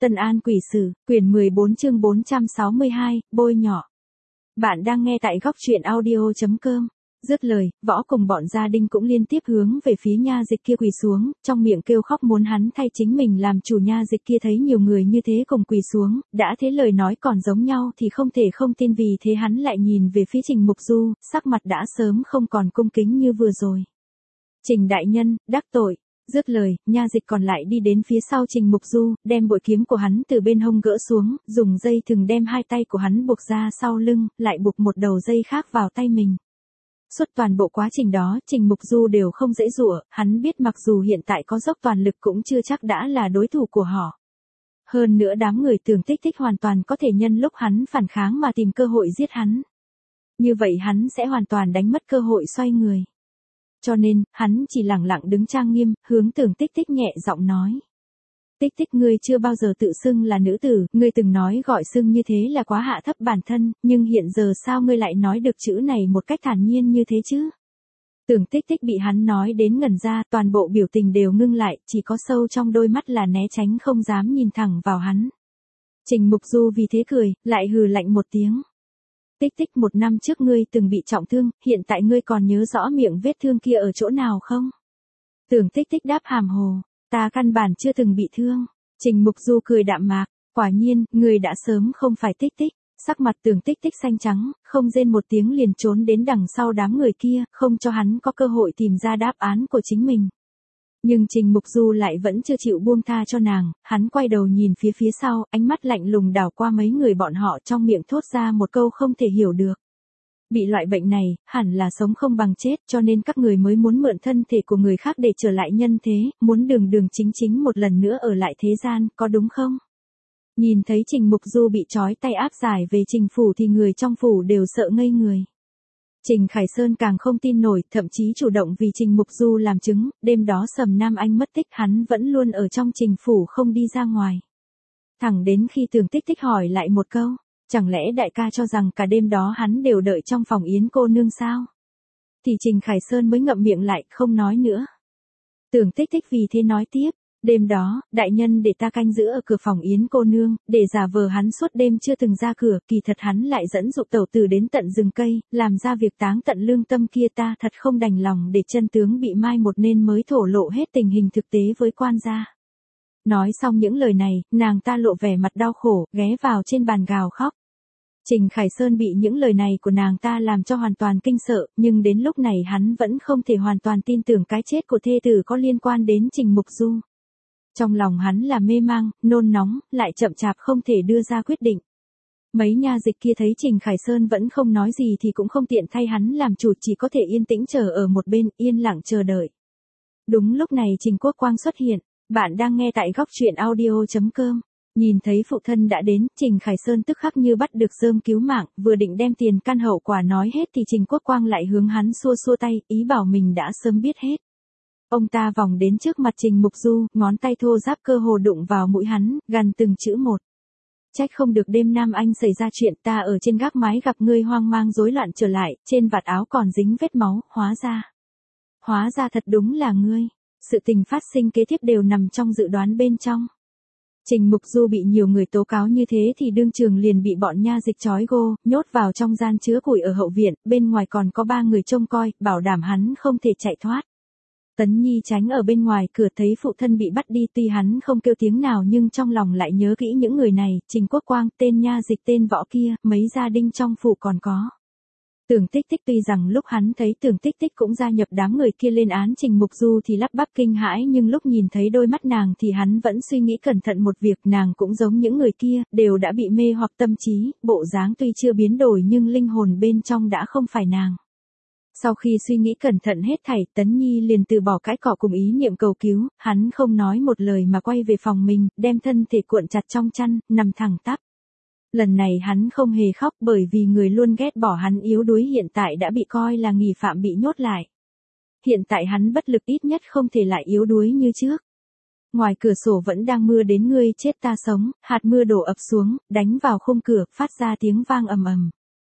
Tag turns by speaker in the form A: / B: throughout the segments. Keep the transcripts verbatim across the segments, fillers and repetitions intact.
A: Tân An Quỷ Sử, quyển mười bốn chương bốn trăm sáu mươi hai, bôi nhọ. Bạn đang nghe tại góc truyện audio chấm com. Dứt lời, Võ cùng bọn gia đình cũng liên tiếp hướng về phía nha dịch kia quỳ xuống, trong miệng kêu khóc muốn hắn thay chính mình làm chủ. Nha dịch kia thấy nhiều người như thế cùng quỳ xuống, đã thế lời nói còn giống nhau thì không thể không tin, vì thế hắn lại nhìn về phía Trình Mục Du, sắc mặt đã sớm không còn cung kính như vừa rồi. Trình đại nhân, đắc tội. Dứt lời, nha dịch còn lại đi đến phía sau Trình Mục Du, đem bội kiếm của hắn từ bên hông gỡ xuống, dùng dây thừng đem hai tay của hắn buộc ra sau lưng, lại buộc một đầu dây khác vào tay mình. Suốt toàn bộ quá trình đó, Trình Mục Du đều không dễ dụa, hắn biết mặc dù hiện tại có dốc toàn lực cũng chưa chắc đã là đối thủ của họ. Hơn nữa đám người Tưởng Tích Tích hoàn toàn có thể nhân lúc hắn phản kháng mà tìm cơ hội giết hắn. Như vậy hắn sẽ hoàn toàn đánh mất cơ hội xoay người. Cho nên, hắn chỉ lẳng lặng đứng trang nghiêm, hướng Tưởng Tích Tích nhẹ giọng nói. Tích Tích, ngươi chưa bao giờ tự xưng là nữ tử, ngươi từng nói gọi xưng như thế là quá hạ thấp bản thân, nhưng hiện giờ sao ngươi lại nói được chữ này một cách thản nhiên như thế chứ? Tưởng Tích Tích bị hắn nói đến ngẩn ra, toàn bộ biểu tình đều ngưng lại, chỉ có sâu trong đôi mắt là né tránh không dám nhìn thẳng vào hắn. Trình Mục Du vì thế cười, lại hừ lạnh một tiếng. Tích Tích, một năm trước ngươi từng bị trọng thương, hiện tại ngươi còn nhớ rõ miệng vết thương kia ở chỗ nào không? Tưởng Tích Tích đáp hàm hồ, ta căn bản chưa từng bị thương. Trình Mục Du cười đạm mạc, quả nhiên, ngươi đã sớm không phải Tích Tích. Sắc mặt Tưởng Tích Tích xanh trắng, không rên một tiếng liền trốn đến đằng sau đám người kia, không cho hắn có cơ hội tìm ra đáp án của chính mình. Nhưng Trình Mục Du lại vẫn chưa chịu buông tha cho nàng, hắn quay đầu nhìn phía phía sau, ánh mắt lạnh lùng đảo qua mấy người bọn họ, trong miệng thốt ra một câu không thể hiểu được. Bị loại bệnh này, hẳn là sống không bằng chết, cho nên các người mới muốn mượn thân thể của người khác để trở lại nhân thế, muốn đường đường chính chính một lần nữa ở lại thế gian, có đúng không? Nhìn thấy Trình Mục Du bị trói tay áp giải về Trình phủ thì người trong phủ đều sợ ngây người. Trình Khải Sơn càng không tin nổi, thậm chí chủ động vì Trình Mục Du làm chứng, đêm đó Sầm Nam Anh mất tích, hắn vẫn luôn ở trong Trình phủ không đi ra ngoài. Thẳng đến khi Tưởng Tích Tích hỏi lại một câu, chẳng lẽ đại ca cho rằng cả đêm đó hắn đều đợi trong phòng Yến cô nương sao? Thì Trình Khải Sơn mới ngậm miệng lại, không nói nữa. Tưởng Tích Tích vì thế nói tiếp. Đêm đó, đại nhân để ta canh giữ ở cửa phòng Yến cô nương, để giả vờ hắn suốt đêm chưa từng ra cửa, kỳ thật hắn lại dẫn dụ tẩu tử đến tận rừng cây, làm ra việc táng tận lương tâm kia, ta thật không đành lòng để chân tướng bị mai một nên mới thổ lộ hết tình hình thực tế với quan gia. Nói xong những lời này, nàng ta lộ vẻ mặt đau khổ, ghé vào trên bàn gào khóc. Trình Khải Sơn bị những lời này của nàng ta làm cho hoàn toàn kinh sợ, nhưng đến lúc này hắn vẫn không thể hoàn toàn tin tưởng cái chết của thê tử có liên quan đến Trình Mục Du. Trong lòng hắn là mê mang, nôn nóng, lại chậm chạp không thể đưa ra quyết định. Mấy nha dịch kia thấy Trình Khải Sơn vẫn không nói gì thì cũng không tiện thay hắn làm chủ, chỉ có thể yên tĩnh chờ ở một bên, yên lặng chờ đợi. Đúng lúc này Trình Quốc Quang xuất hiện, bạn đang nghe tại góc truyện audio chấm com. Nhìn thấy phụ thân đã đến, Trình Khải Sơn tức khắc như bắt được rơm cứu mạng, vừa định đem tiền căn hậu quả nói hết thì Trình Quốc Quang lại hướng hắn xua xua tay, ý bảo mình đã sớm biết hết. Ông ta vòng đến trước mặt Trình Mục Du, ngón tay thô ráp cơ hồ đụng vào mũi hắn, gằn từng chữ một. Trách không được đêm Nam Anh xảy ra chuyện, ta ở trên gác mái gặp ngươi hoang mang rối loạn trở lại, trên vạt áo còn dính vết máu, hóa ra. Hóa ra thật đúng là ngươi. Sự tình phát sinh kế tiếp đều nằm trong dự đoán bên trong. Trình Mục Du bị nhiều người tố cáo như thế thì đương trường liền bị bọn nha dịch trói gô, nhốt vào trong gian chứa củi ở hậu viện, bên ngoài còn có ba người trông coi, bảo đảm hắn không thể chạy thoát. Tấn Nhi tránh ở bên ngoài cửa thấy phụ thân bị bắt đi, tuy hắn không kêu tiếng nào nhưng trong lòng lại nhớ kỹ những người này, Trình Quốc Quang, tên nha dịch tên Võ kia, mấy gia đình trong phủ còn có. Tưởng Tích Tích tuy rằng lúc hắn thấy Tưởng Tích Tích cũng gia nhập đám người kia lên án Trình Mục Du thì lắp bắp kinh hãi, nhưng lúc nhìn thấy đôi mắt nàng thì hắn vẫn suy nghĩ cẩn thận một việc, nàng cũng giống những người kia, đều đã bị mê hoặc tâm trí, bộ dáng tuy chưa biến đổi nhưng linh hồn bên trong đã không phải nàng. Sau khi suy nghĩ cẩn thận hết thảy, Tấn Nhi liền từ bỏ cái cỏ cùng ý niệm cầu cứu, hắn không nói một lời mà quay về phòng mình, đem thân thể cuộn chặt trong chăn, nằm thẳng tắp. Lần này hắn không hề khóc bởi vì người luôn ghét bỏ hắn yếu đuối hiện tại đã bị coi là nghi phạm bị nhốt lại. Hiện tại hắn bất lực, ít nhất không thể lại yếu đuối như trước. Ngoài cửa sổ vẫn đang mưa đến ngươi chết ta sống, hạt mưa đổ ập xuống, đánh vào khung cửa, phát ra tiếng vang ầm ầm.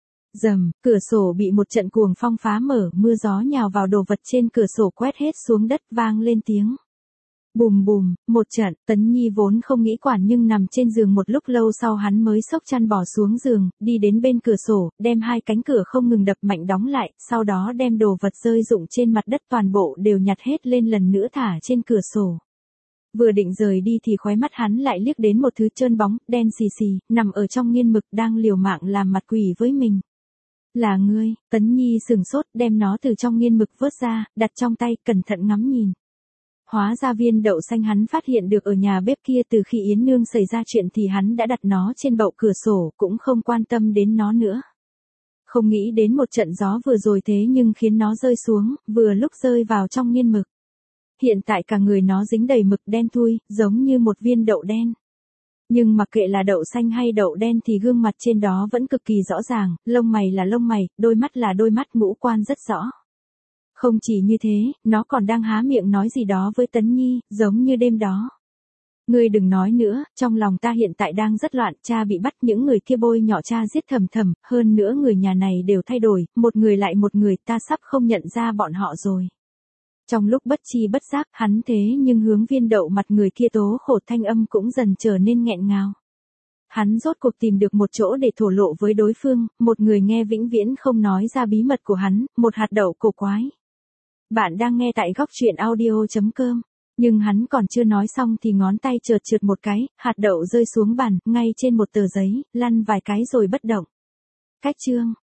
A: Rầm, cửa sổ bị một trận cuồng phong phá mở, mưa gió nhào vào đồ vật trên cửa sổ quét hết xuống đất, vang lên tiếng. Bùm bùm, một trận, Tấn Nhi vốn không nghĩ quản nhưng nằm trên giường một lúc lâu sau hắn mới xốc chăn bỏ xuống giường, đi đến bên cửa sổ, đem hai cánh cửa không ngừng đập mạnh đóng lại, sau đó đem đồ vật rơi rụng trên mặt đất toàn bộ đều nhặt hết lên lần nữa thả trên cửa sổ. Vừa định rời đi thì khóe mắt hắn lại liếc đến một thứ trơn bóng, đen xì xì, nằm ở trong nghiên mực đang liều mạng làm mặt quỷ với mình. Là ngươi, Tấn Nhi sừng sốt, đem nó từ trong nghiên mực vớt ra, đặt trong tay, cẩn thận ngắm nhìn. Hóa ra viên đậu xanh hắn phát hiện được ở nhà bếp kia từ khi Yến Nương xảy ra chuyện thì hắn đã đặt nó trên bậu cửa sổ, cũng không quan tâm đến nó nữa. Không nghĩ đến một trận gió vừa rồi thế nhưng khiến nó rơi xuống, vừa lúc rơi vào trong nghiên mực. Hiện tại cả người nó dính đầy mực đen thui, giống như một viên đậu đen. Nhưng mặc kệ là đậu xanh hay đậu đen thì gương mặt trên đó vẫn cực kỳ rõ ràng, lông mày là lông mày, đôi mắt là đôi mắt, ngũ quan rất rõ. Không chỉ như thế, nó còn đang há miệng nói gì đó với Tấn Nhi, giống như đêm đó. Ngươi đừng nói nữa, trong lòng ta hiện tại đang rất loạn, cha bị bắt, những người kia bôi nhỏ cha giết thầm thầm, hơn nữa người nhà này đều thay đổi, một người lại một người, ta sắp không nhận ra bọn họ rồi. Trong lúc bất chi bất giác, hắn thế nhưng hướng viên đậu mặt người kia tố khổ, thanh âm cũng dần trở nên nghẹn ngào. Hắn rốt cuộc tìm được một chỗ để thổ lộ với đối phương, một người nghe vĩnh viễn không nói ra bí mật của hắn, một hạt đậu cổ quái. Bạn đang nghe tại góc truyện audio chấm com. Nhưng hắn còn chưa nói xong thì ngón tay chợt trượt một cái, hạt đậu rơi xuống bàn, ngay trên một tờ giấy, lăn vài cái rồi bất động. Cách chương